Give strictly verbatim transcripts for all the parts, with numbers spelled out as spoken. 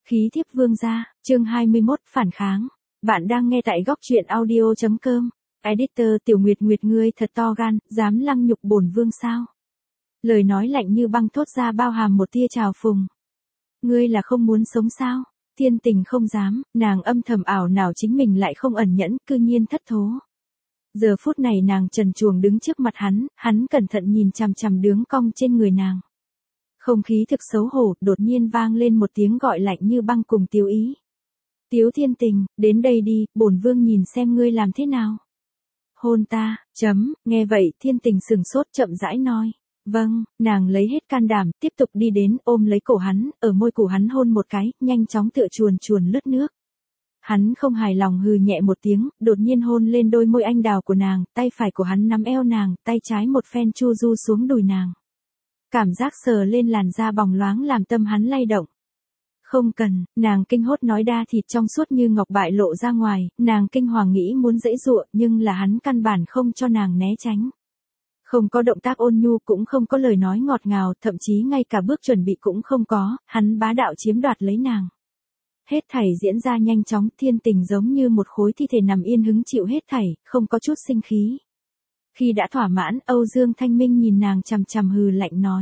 Khí thiếp vương gia, chương hai mươi mốt, phản kháng. Bạn đang nghe tại góc truyện audio chấm com. Editor Tiểu Nguyệt Nguyệt, ngươi thật to gan, dám lăng nhục bổn vương sao? Lời nói lạnh như băng thốt ra bao hàm một tia trào phùng. Ngươi là không muốn sống sao? Thiên Tình không dám, nàng âm thầm ảo não chính mình lại không ẩn nhẫn, cư nhiên thất thố. Giờ phút này nàng trần truồng đứng trước mặt hắn, hắn cẩn thận nhìn chằm chằm đướng cong trên người nàng. Không khí thực xấu hổ, đột nhiên vang lên một tiếng gọi lạnh như băng cùng Tiếu Ý. Tiếu Thiên Tình, đến đây đi, bổn vương nhìn xem ngươi làm thế nào. Hôn ta, chấm, nghe vậy Thiên Tình sừng sốt chậm rãi nói. Vâng, nàng lấy hết can đảm, tiếp tục đi đến, ôm lấy cổ hắn, ở môi cổ hắn hôn một cái, nhanh chóng tựa chuồn chuồn lướt nước. Hắn không hài lòng hừ nhẹ một tiếng, đột nhiên hôn lên đôi môi anh đào của nàng, tay phải của hắn nắm eo nàng, tay trái một phen chu du xuống đùi nàng. Cảm giác sờ lên làn da bóng loáng làm tâm hắn lay động. Không cần, nàng kinh hốt nói, đa thịt trong suốt như ngọc bại lộ ra ngoài, nàng kinh hoàng nghĩ muốn giãy giụa, nhưng là hắn căn bản không cho nàng né tránh. Không có động tác ôn nhu, cũng không có lời nói ngọt ngào, thậm chí ngay cả bước chuẩn bị cũng không có, hắn bá đạo chiếm đoạt lấy nàng. Hết thảy diễn ra nhanh chóng, Thiên Tình giống như một khối thi thể nằm yên hứng chịu hết thảy, không có chút sinh khí. Khi đã thỏa mãn, Âu Dương Thanh Minh nhìn nàng chằm chằm hừ lạnh nói.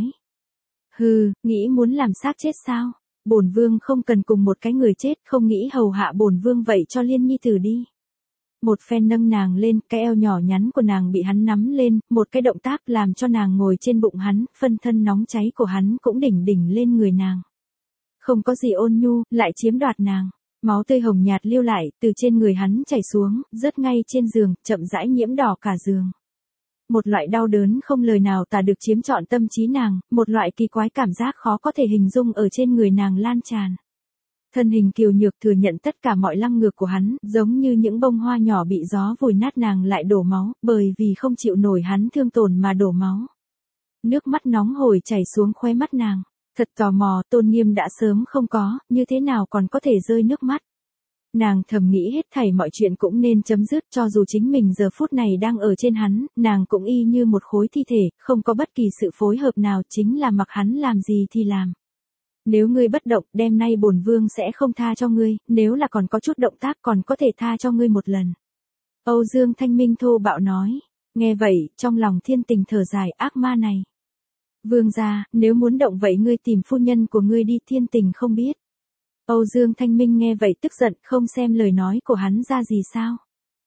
Hừ, nghĩ muốn làm xác chết sao? Bổn vương không cần cùng một cái người chết, không nghĩ hầu hạ bổn vương vậy cho Liên Nhi tử đi. Một phen nâng nàng lên, cái eo nhỏ nhắn của nàng bị hắn nắm lên, một cái động tác làm cho nàng ngồi trên bụng hắn, phân thân nóng cháy của hắn cũng đỉnh đỉnh lên người nàng. Không có gì ôn nhu, lại chiếm đoạt nàng. Máu tươi hồng nhạt lưu lại, từ trên người hắn chảy xuống, rớt ngay trên giường, chậm rãi nhiễm đỏ cả giường. Một loại đau đớn không lời nào tả được chiếm trọn tâm trí nàng, một loại kỳ quái cảm giác khó có thể hình dung ở trên người nàng lan tràn. Thân hình kiều nhược thừa nhận tất cả mọi lăng ngược của hắn, giống như những bông hoa nhỏ bị gió vùi nát, nàng lại đổ máu, bởi vì không chịu nổi hắn thương tổn mà đổ máu. Nước mắt nóng hổi chảy xuống khóe mắt nàng, thật tò mò, tôn nghiêm đã sớm không có, như thế nào còn có thể rơi nước mắt. Nàng thầm nghĩ hết thảy mọi chuyện cũng nên chấm dứt, cho dù chính mình giờ phút này đang ở trên hắn, nàng cũng y như một khối thi thể, không có bất kỳ sự phối hợp nào, chính là mặc hắn làm gì thì làm. Nếu ngươi bất động, đêm nay bổn vương sẽ không tha cho ngươi, nếu là còn có chút động tác còn có thể tha cho ngươi một lần. Âu Dương Thanh Minh thô bạo nói. Nghe vậy, trong lòng Thiên Tình thở dài, ác ma này. Vương gia, nếu muốn động vậy ngươi tìm phu nhân của ngươi đi, Thiên Tình không biết. Âu Dương Thanh Minh nghe vậy tức giận, không xem lời nói của hắn ra gì sao?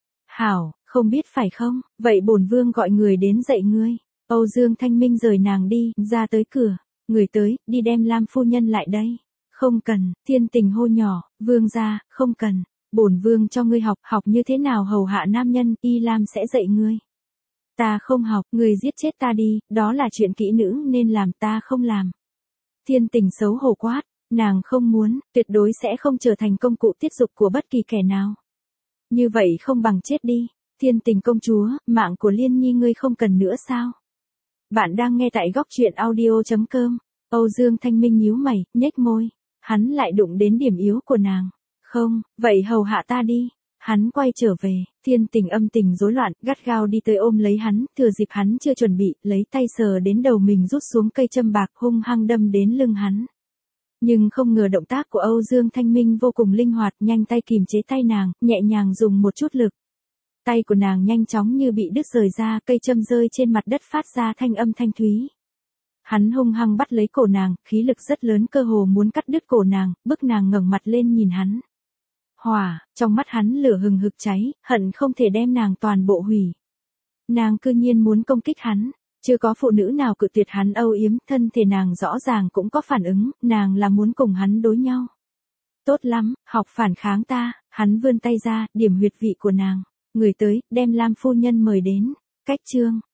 Hảo, không biết phải không? Vậy bổn vương gọi người đến dạy ngươi. Âu Dương Thanh Minh rời nàng đi, ra tới cửa. Người tới, đi đem Lam phu nhân lại đây. Không cần, Thiên Tình hô nhỏ, vương gia, không cần. Bổn vương cho ngươi học, học như thế nào hầu hạ nam nhân, Y Lam sẽ dạy ngươi. Ta không học, ngươi giết chết ta đi, đó là chuyện kỹ nữ nên làm, ta không làm. Thiên Tình xấu hổ quát. Nàng không muốn, tuyệt đối sẽ không trở thành công cụ tiết dục của bất kỳ kẻ nào. Như vậy không bằng chết đi. Thiên Tình công chúa, mạng của Liên Nhi ngươi không cần nữa sao? Bạn đang nghe tại góc truyện audio chấm com. Âu Dương Thanh Minh nhíu mày, nhếch môi. Hắn lại đụng đến điểm yếu của nàng. Không, vậy hầu hạ ta đi. Hắn quay trở về, Thiên Tình âm tình rối loạn, gắt gao đi tới ôm lấy hắn, thừa dịp hắn chưa chuẩn bị, lấy tay sờ đến đầu mình rút xuống cây châm bạc hung hăng đâm đến lưng hắn. Nhưng không ngờ động tác của Âu Dương Thanh Minh vô cùng linh hoạt, nhanh tay kìm chế tay nàng, nhẹ nhàng dùng một chút lực. Tay của nàng nhanh chóng như bị đứt rời ra, cây châm rơi trên mặt đất phát ra thanh âm thanh thúy. Hắn hung hăng bắt lấy cổ nàng, khí lực rất lớn, cơ hồ muốn cắt đứt cổ nàng, bức nàng ngẩng mặt lên nhìn hắn. Hỏa, trong mắt hắn lửa hừng hực cháy, hận không thể đem nàng toàn bộ hủy. Nàng cư nhiên muốn công kích hắn. Chưa có phụ nữ nào cự tuyệt hắn âu yếm, thân thể nàng rõ ràng cũng có phản ứng, nàng là muốn cùng hắn đối nhau. Tốt lắm, học phản kháng ta, hắn vươn tay ra, điểm huyệt vị của nàng. Người tới, đem Lam phu nhân mời đến. Cách chương.